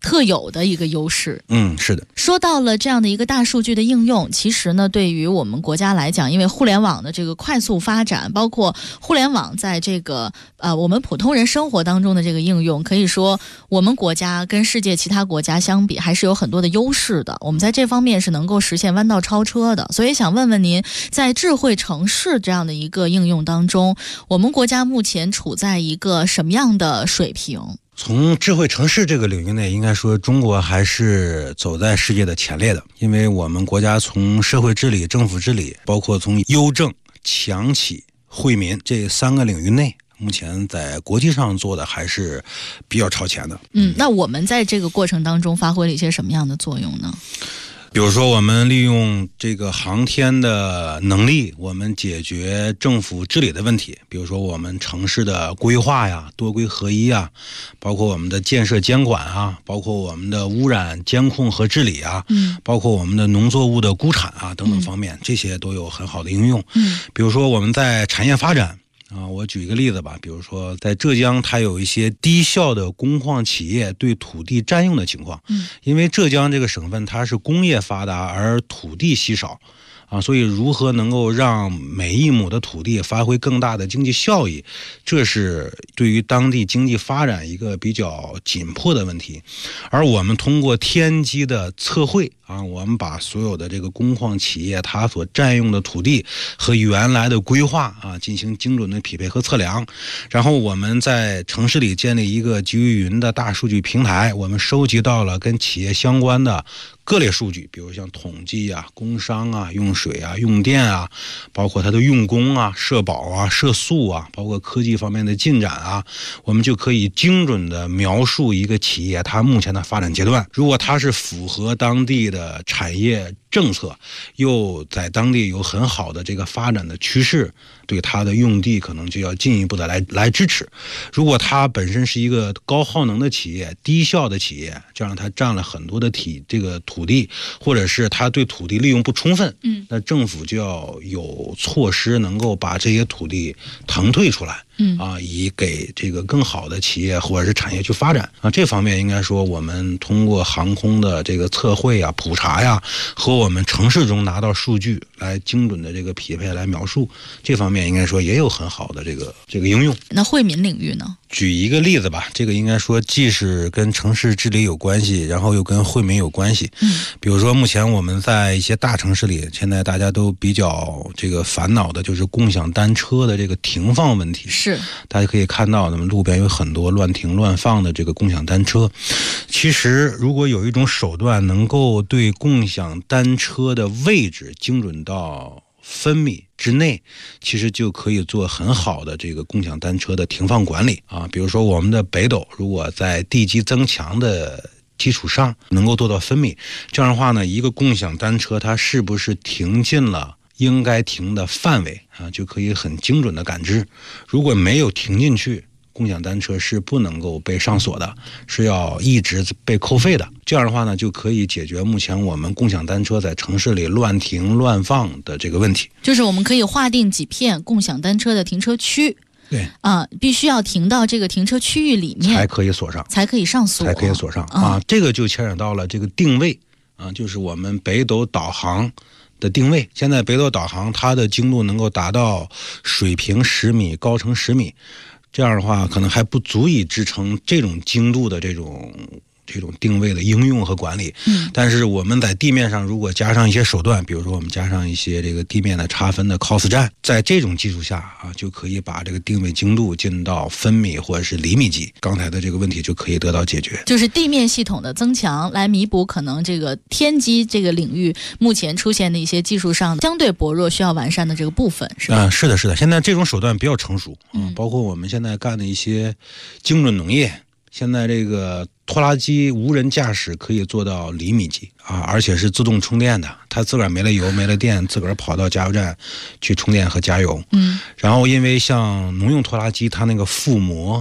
特有的一个优势。 是的。 说到了这样的一个大数据的应用，其实呢，对于我们国家来讲，因为互联网的这个快速发展，包括互联网在这个我们普通人生活当中的这个应用，可以说我们国家跟世界其他国家相比，还是有很多的优势的。我们在这方面是能够实现弯道超车的。所以想问问您，在智慧城市这样的一个应用当中，我们国家目前处在一个什么样的水平？ 从智慧城市这个领域内，应该说中国还是走在世界的前列的，因为我们国家从社会治理、政府治理，包括从优政、强企、惠民这3个领域内，目前在国际上做的还是比较超前的。 那我们在这个过程当中发挥了一些什么样的作用呢？ 比如说我们利用这个航天的能力，我们解决政府治理的问题，比如说我们城市的规划呀、多规合一啊，包括我们的建设监管啊，包括我们的污染监控和治理啊，包括我们的农作物的估产啊等等方面，这些都有很好的应用。比如说我们在产业发展我举一个例子吧，比如说在浙江，它有一些低效的工矿企业对土地占用的情况。因为浙江这个省份它是工业发达而土地稀少所以如何能够让每一亩的土地发挥更大的经济效益，这是对于当地经济发展一个比较紧迫的问题。而我们通过天基的测绘我们把所有的这个工矿企业它所占用的土地和原来的规划进行精准的匹配和测量，然后我们在城市里建立一个基于云的大数据平台，我们收集到了跟企业相关的各类数据，比如像统计工商用水用电包括它的用工社保社宿包括科技方面的进展我们就可以精准的描述一个企业它目前的发展阶段。如果它是符合当地的产业政策，又在当地有很好的这个发展的趋势，对它的用地可能就要进一步的来支持。如果它本身是一个高耗能的企业、低效的企业，这样它占了很多的这个土地，或者是它对土地利用不充分，那政府就要有措施能够把这些土地腾退出来，以给这个更好的企业或者是产业去发展这方面应该说我们通过航空的这个测绘普查和我们城市中拿到数据来精准的这个匹配来描述，这方面应该说也有很好的这个应用。 那惠民领域呢？ 举一个例子吧，这个应该说既是跟城市治理有关系，然后又跟惠民有关系。比如说目前我们在一些大城市里，现在大家都比较这个烦恼的就是共享单车的这个停放问题。 是， 大家可以看到，那么路边有很多乱停乱放的这个共享单车。其实如果有一种手段能够对共享单车的位置精准到分米之内，其实就可以做很好的这个共享单车的停放管理比如说我们的北斗如果在地基增强的基础上能够做到分米，这样的话呢，一个共享单车它是不是停进了应该停的范围就可以很精准的感知。如果没有停进去，共享单车是不能够被上锁的，是要一直被扣费的。这样的话呢，就可以解决目前我们共享单车在城市里乱停乱放的这个问题。 就是我们可以划定几片共享单车的停车区， 对必须要停到这个停车区域里面才可以锁上， 才可以上锁， 才可以锁上这个就牵扯到了这个定位就是我们北斗导航的定位。现在北斗导航它的精度能够达到水平10米，高程10米。这样的话可能还不足以支撑这种精度的这种定位的应用和管理。但是我们在地面上如果加上一些手段，比如说我们加上一些这个地面的差分的 COS 站，在这种基础下就可以把这个定位精度进到分米或者是厘米级，刚才的这个问题就可以得到解决。 就是地面系统的增强来弥补可能这个天基这个领域目前出现的一些技术上相对薄弱需要完善的这个部分，是吧？ 是的，现在这种手段比较成熟包括我们现在干的一些精准农业，现在这个拖拉机无人驾驶可以做到厘米级而且是自动充电的，它自个儿没了油没了电，自个儿跑到加油站去充电和加油。然后因为像农用拖拉机它那个覆膜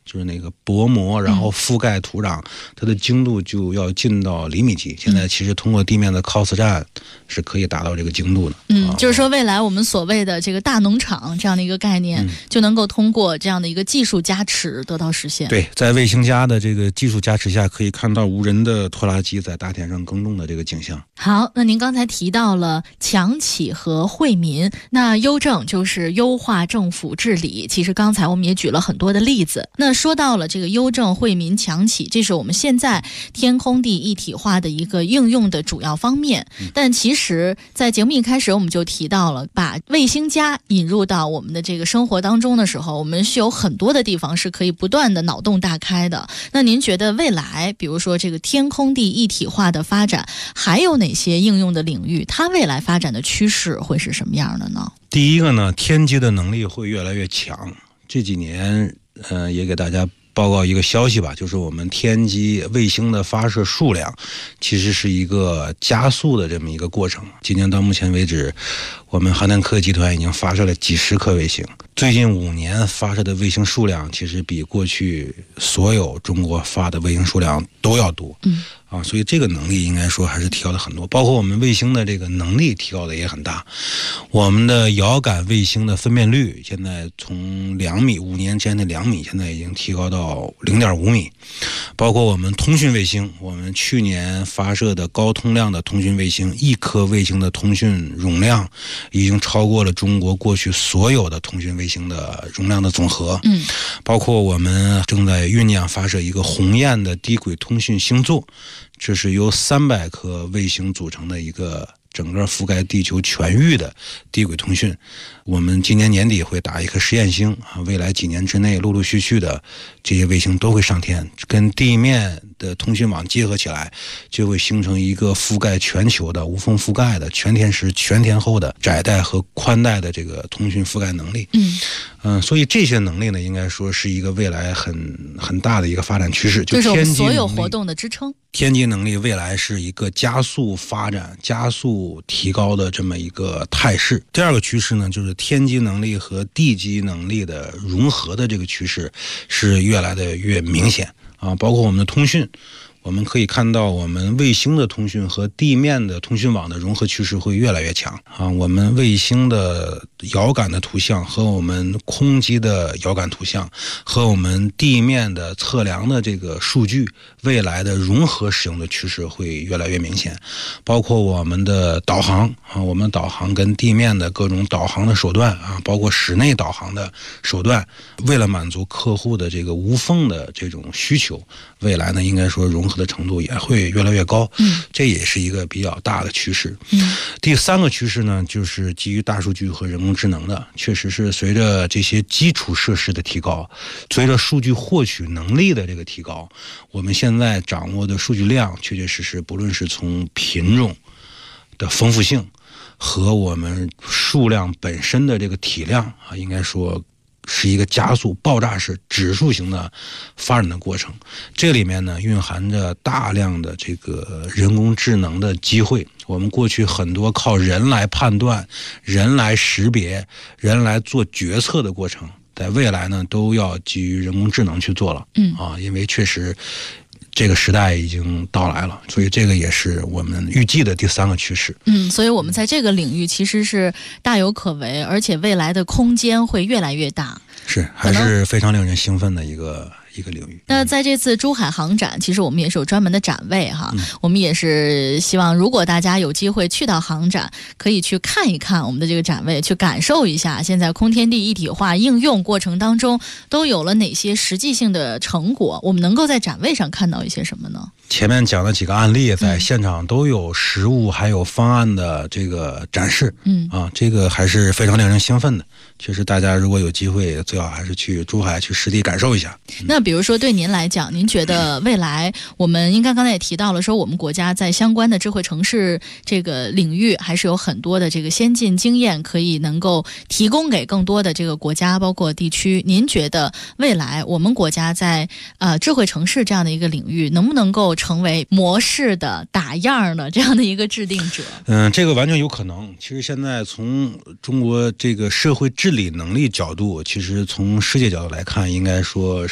就是那个薄膜，然后覆盖土壤，它的精度就要进到厘米级。现在其实通过地面的 COS 站是可以达到这个精度的。 就是说未来我们所谓的这个大农场这样的一个概念，就能够通过这样的一个技术加持得到实现。 对，在卫星加的这个技术加持下，可以看到无人的拖拉机在大田上耕种的这个景象。 好，那您刚才提到了强企和惠民，那优政就是优化政府治理。其实刚才我们也举了很多的例子。那说到了这个优政、惠民、强企，这是我们现在天空地一体化的一个应用的主要方面。但其实在节目一开始我们就提到了，把卫星加引入到我们的这个生活当中的时候，我们是有很多的地方是可以不断的脑洞大开的。那您觉得未来比如说这个天空地一体化的发展还有哪些应用的领域，它未来发展的趋势会是什么样的呢？ 第一个呢，天基的能力会越来越强。这几年也给大家报告一个消息吧，就是我们天基卫星的发射数量其实是一个加速的这么一个过程。今年到目前为止，我们航天科技集团已经发射了几十颗卫星，最近5年发射的卫星数量其实比过去所有中国发的卫星数量都要多。所以这个能力应该说还是提高了很多，包括我们卫星的这个能力提高的也很大。我们的遥感卫星的分辨率现在从2米，5年前的2米，现在已经提高到0.5米。包括我们通讯卫星，我们去年发射的高通量的通讯卫星，1颗卫星的通讯容量已经超过了中国过去所有的通讯卫星的容量的总和。包括我们正在酝酿发射一个鸿雁的低轨通讯星座，这是由300颗卫星组成的一个整个覆盖地球全域的低轨通讯。我们今年年底会打一颗实验星未来几年之内陆陆续续的这些卫星都会上天，跟地面的通讯网结合起来，就会形成一个覆盖全球的无缝覆盖的全天时全天候的窄带和宽带的这个通讯覆盖能力。所以这些能力呢，应该说是一个未来很大的一个发展趋势， 就是我们所有活动的支撑。 天基能力未来是一个加速发展、加速提高的这么一个态势。第二个趋势呢，就是天基能力和地基能力的融合的这个趋势是越来的越明显包括我们的通讯。我们可以看到，我们卫星的通讯和地面的通讯网的融合趋势会越来越强我们卫星的遥感的图像和我们空基的遥感图像和我们地面的测量的这个数据，未来的融合使用的趋势会越来越明显。包括我们的导航我们导航跟地面的各种导航的手段包括室内导航的手段，为了满足客户的这个无缝的这种需求，未来呢应该说融合的程度也会越来越高。这也是一个比较大的趋势。第3个趋势呢，就是基于大数据和人工智能的，确实是随着这些基础设施的提高，随着数据获取能力的这个提高，我们现在掌握的数据量确确实实不论是从品种的丰富性和我们数量本身的这个体量应该说是一个加速爆炸式指数型的发展的过程。这里面呢蕴含着大量的这个人工智能的机会。我们过去很多靠人来判断、人来识别、人来做决策的过程，在未来呢都要基于人工智能去做了。因为确实这个时代已经到来了，所以这个也是我们预计的第3个趋势。 所以我们在这个领域其实是大有可为，而且未来的空间会越来越大， 是还是非常令人兴奋的一个领域。 那在这次珠海航展，其实我们也是有专门的展位我们也是希望如果大家有机会去到航展，可以去看一看我们的这个展位，去感受一下现在空天地一体化应用过程当中都有了哪些实际性的成果，我们能够在展位上看到一些什么呢？ 前面讲的几个案例在现场都有实物还有方案的这个展示这个还是非常令人兴奋的。确实大家如果有机会最好还是去珠海去实地感受一下。 那比如说对您来讲，您觉得未来我们应该刚才也提到了说我们国家在相关的智慧城市这个领域还是有很多的这个先进经验可以能够提供给更多的这个国家包括地区。您觉得未来我们国家在智慧城市这样的一个领域能不能够成为模式的打样的这样的一个制定者？ 这个完全有可能。其实现在从中国这个社会治理能力角度，其实从世界角度来看应该说是一个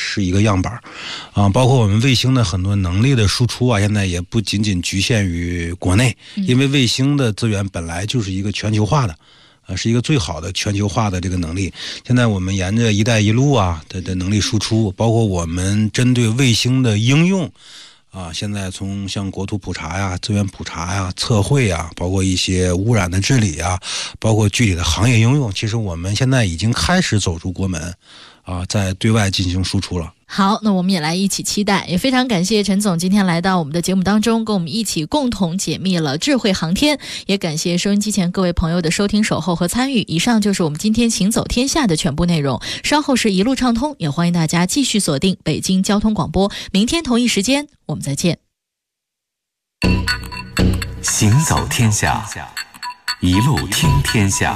个样板包括我们卫星的很多能力的输出啊，现在也不仅仅局限于国内，因为卫星的资源本来就是一个全球化的。是一个最好的全球化的这个能力。现在我们沿着一带一路的能力输出，包括我们针对卫星的应用现在从像国土普查呀、资源普查呀、测绘呀，包括一些污染的治理啊，包括具体的行业应用，其实我们现在已经开始走出国门在对外进行输出了。 好，那我们也来一起期待，也非常感谢陈总今天来到我们的节目当中，跟我们一起共同解密了智慧航天，也感谢收音机前各位朋友的收听、守候和参与。以上就是我们今天行走天下的全部内容，稍后是一路畅通，也欢迎大家继续锁定北京交通广播，明天同一时间我们再见。 行走天下，一路听天下。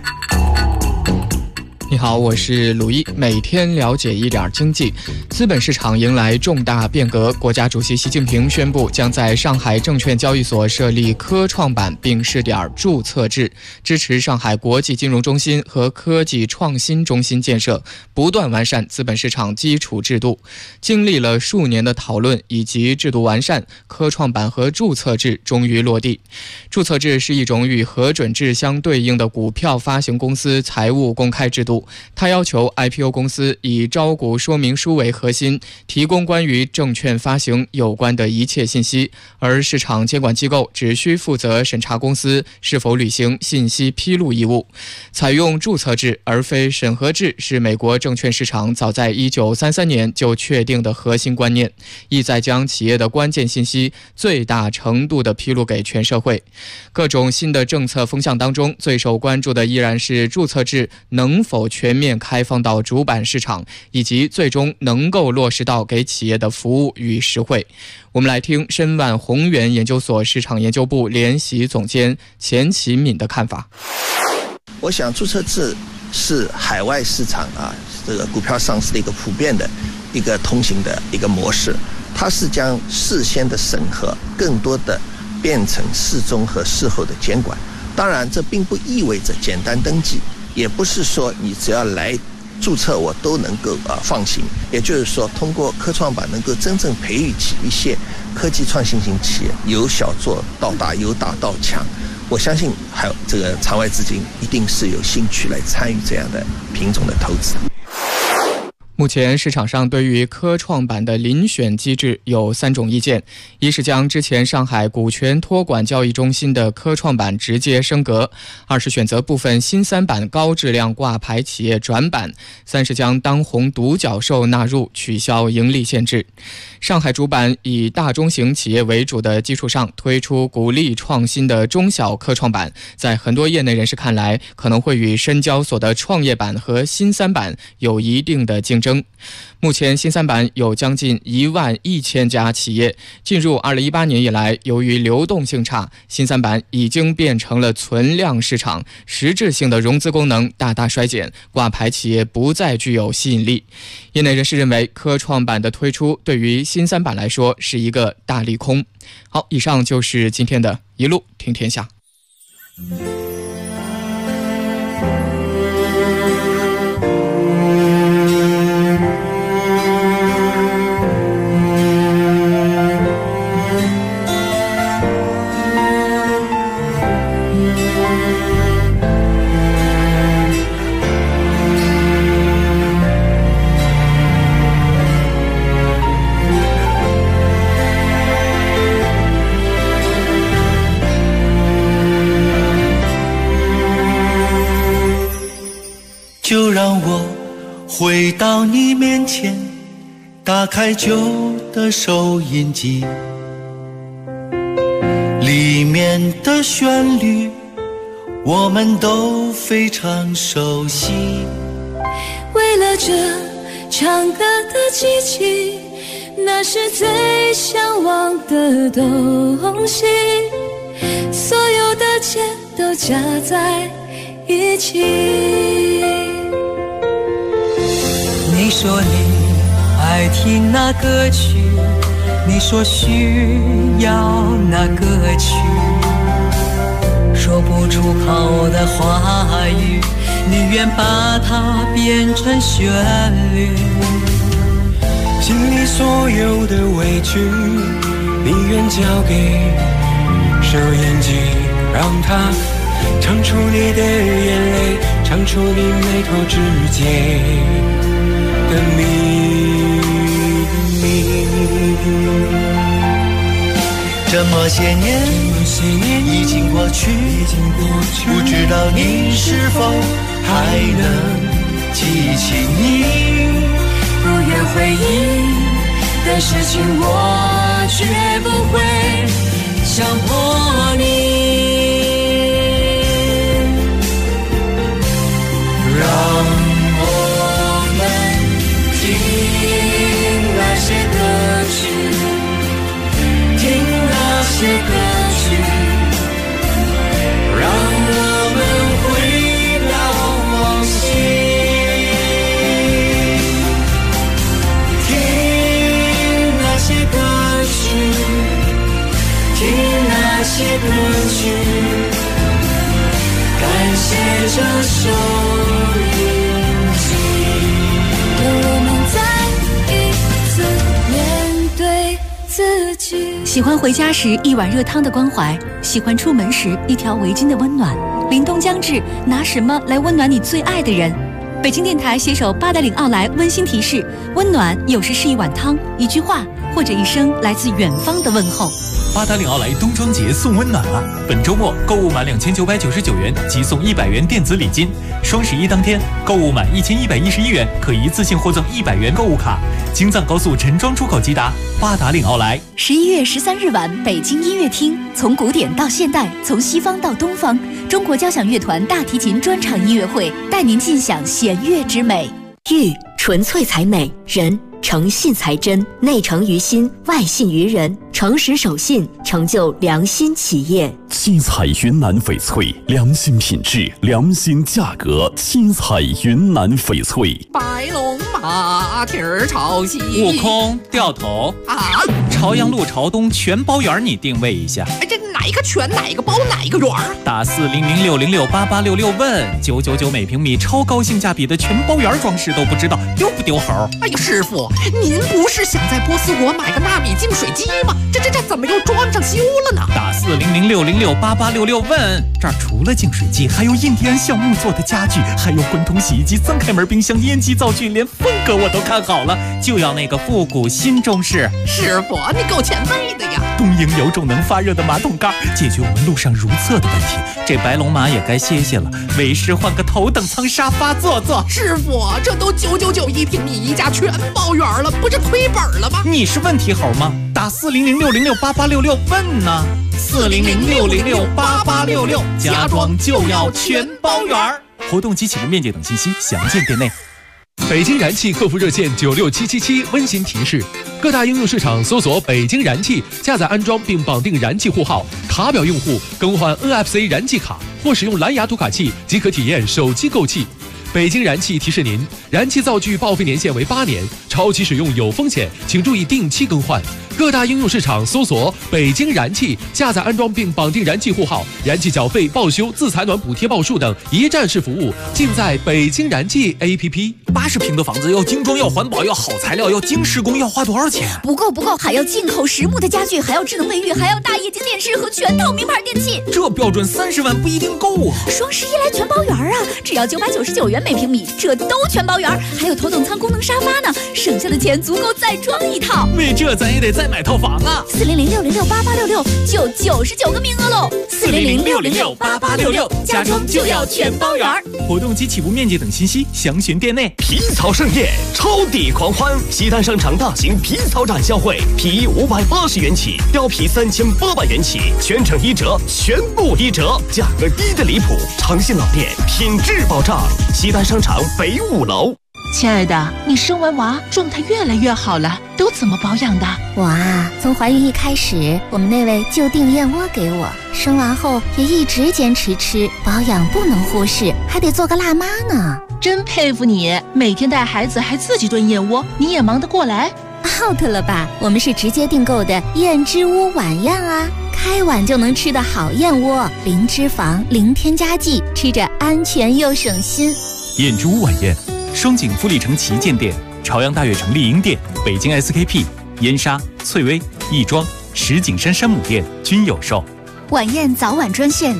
你好，我是鲁一，每天了解一点经济。资本市场迎来重大变革，国家主席习近平宣布，将在上海证券交易所设立科创板，并试点注册制，支持上海国际金融中心和科技创新中心建设，不断完善资本市场基础制度。经历了数年的讨论以及制度完善，科创板和注册制终于落地。注册制是一种与核准制相对应的股票发行公司财务公开制度。它要求 IPO 公司以招股说明书为核心，提供关于证券发行有关的一切信息，而市场监管机构只需负责审查公司是否履行信息披露义务。采用注册制而非审核制是美国证券市场早在1933年就确定的核心观念，意在将企业的关键信息最大程度地披露给全社会。各种新的政策风向当中，最受关注的依然是注册制能否全面开放到主板市场，以及最终能够落实到给企业的服务与实惠。我们来听申万宏源研究所市场研究部联席总监钱启敏的看法。 我想注册制是海外市场这个股票上市的一个普遍的一个通行的一个模式，它是将事先的审核更多的变成事中和事后的监管。当然这并不意味着简单登记，也不是说你只要来注册我都能够放行，也就是说通过科创板能够真正培育起一些科技创新型企业，由小做到大，由大到强。我相信还有这个场外资金一定是有兴趣来参与这样的品种的投资。 目前市场上对于科创板的遴选机制有3种意见：一是将之前上海股权托管交易中心的科创板直接升格；二是选择部分新三板高质量挂牌企业转板；三是将当红独角兽纳入，取消盈利限制。上海主板以大中型企业为主的基础上，推出鼓励创新的中小科创板，在很多业内人士看来，可能会与深交所的创业板和新三板有一定的竞争。目前新三板有将近11000家企业，进入2018年以来，由于流动性差，新三板已经变成了存量市场，实质性的融资功能大大衰减，挂牌企业不再具有吸引力。业内人士认为，科创板的推出对于新三板来说是一个大利空。好，以上就是今天的一路听天下。 就让我回到你面前，打开旧的收音机，里面的旋律我们都非常熟悉。 为了这唱歌的机器，那是最向往的东西，所有的钱都加在一起。 你说你爱听那歌曲，你说需要那歌曲，说不出口的话语，你愿把它变成旋律。 心里所有的委屈，宁愿交给收音机，让它唱出你的眼泪，唱出你眉头之间的秘密。 这么些年已经过去，不知道你是否还能记起你。 不愿回忆的事情，我绝不会强迫你。让我们听那些歌曲，听那些歌曲，让我们回到往昔。那些歌曲，感谢这收音机，让我们再一次面对自己。 喜欢回家时一碗热汤的关怀，喜欢出门时一条围巾的温暖。凛冬将至，拿什么来温暖你最爱的人？北京电台携手八达岭奥莱温馨提示：温暖有时是一碗汤、一句话，或者一声来自远方的问候。 八达岭奥莱冬装节送温暖了！本周末购物满2999元即送100元电子礼金。双11当天购物满1111元可一次性获赠100元购物卡。京藏高速陈庄出口即达。八达岭奥莱。 11月13日晚，北京音乐厅，从古典到现代，从西方到东方，中国交响乐团大提琴专场音乐会，带您尽享弦乐之美。 玉纯粹才美，人诚信才真，内诚于心，外信于人，诚实守信，成就良心企业。 七彩云南翡翠，良心品质，良心价格。七彩云南翡翠。 白龙马蹄儿朝西， 悟空掉头啊！ 朝阳路朝东全包圆，你定位一下。 哎，这哪一个全，哪一个包，哪一个圆？ 打40060688866问999每平米，超高性价比的全包圆装饰都不知道丢不丢猴？ 哎呀，师傅，您不是想在波斯国买个纳米净水机吗？这怎么又装上修了呢？ 打40060688866问，这儿除了净水机，还有印第安橡木做的家具，还有滚筒洗衣机、3开门冰箱、烟机灶具，连风格我都看好了，就要那个复古新中式。 师傅，你够前辈的呀！ 东营有种能发热的马桶盖，解决我们路上如厕的问题。这白龙马也该歇歇了，为师换个头等舱沙发坐坐。 师傅，这都999一平米，一家全包圆了，不是亏本了吗？ 你是问题猴吗？打40060688866问呢，40060688866，家装就要全包圆。活动及起步面积等信息详见店内。 北京燃气客服热线96777温馨提示：各大应用市场搜索北京燃气，下载安装并绑定燃气户号，卡表用户更换 NFC 燃气卡或使用蓝牙读卡器即可体验手机购气。北京燃气提示您，燃气灶具报废年限为8年，超期使用有风险，请注意定期更换。各大应用市场搜索北京燃气，下载安装并绑定燃气户号，燃气缴费、报修、自采暖补贴报数等一站式服务尽在北京燃气 APP。 80平的房子要精装，要环保，要好材料，要精施工，要花多少钱？ 不够，还要进口实木的家具，还要智能卫浴，还要大液晶电视和全套名牌电器。 这标准30万不一定够啊！ 双11来全包圆啊，只要999元每平米，这都全包圆，还有头等舱功能沙发呢，省下的钱足够再装一套。 为这咱也得再买套房啊 ！40060688866就99个名额喽！40060688866，家装就要全包圆。 活动及起步面积等信息详询店内。 皮草盛宴，超抵狂欢！西单商场大型皮草展销会，皮衣580元起，貂皮3800元起，全程1折，全部1折，价格低的离谱，诚信老店，品质保障。西单商场北5楼。 亲爱的，你生完娃状态越来越好了，都怎么保养的？ 我啊，从怀孕一开始，我们那位就订燕窝给我，生完后也一直坚持吃，保养不能忽视，还得做个辣妈呢。 真佩服你，每天带孩子还自己炖燕窝，你也忙得过来 ？out 了吧？我们是直接订购的燕之屋晚宴啊，开碗就能吃的好燕窝，零脂肪，零添加剂，吃着安全又省心。 燕之屋晚宴。双井富力城旗舰店、朝阳大悦城丽婴店、 北京 SKP、燕莎、翠微、亦庄、石景山山姆店均有售。 晚宴早晚专线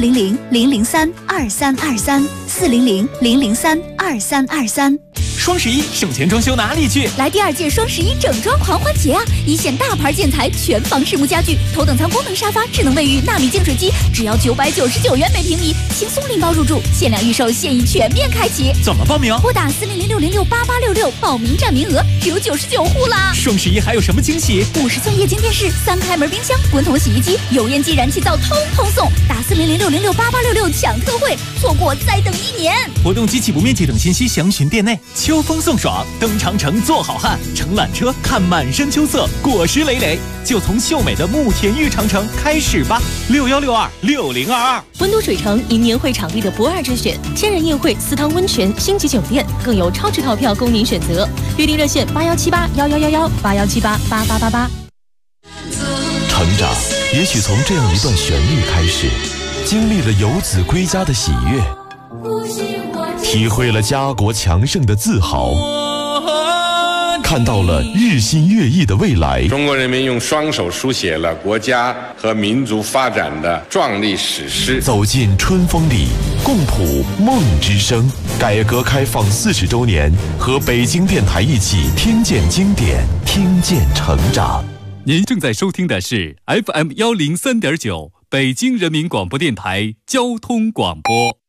400-003-2323，400-003-2323。 双11省钱装修哪里去？ 来第2届双11整装狂欢节啊！一线大牌建材、全房实木家具、头等舱功能沙发、智能卫浴、纳米净水机，只要999元每平米，轻松拎包入住，限量预售，现已全面开启。 怎么报名？ 拨打400-606-8866，报名占名额只有99户啦！ 双11还有什么惊喜 ？50寸液晶电视、3开门冰箱、滚筒洗衣机、油烟机、燃气灶，通通送！打400-606-8866抢特惠，错过再等1年。 活动及起步面积等信息详询店内。秋风送爽，登长城做好汉，乘缆车看满山秋色，果实累累，就从秀美的慕田峪长城开始吧。61626022。 温都水城因年会场地的不二之选，千人宴会、4汤温泉、星级酒店，更有超值套票供您选择。预订热线81781111，8178888888。 成长也许从这样一段旋律开始，经历了游子归家的喜悦，体会了家国强盛的自豪，看到了日新月异的未来。 中国人民用双手书写了国家和民族发展的壮丽史诗。 走进春风里，共谱梦之声。改革开放40周年，和北京电台一起听见经典，听见成长。 您正在收听的是 FM103.9 北京人民广播电台交通广播。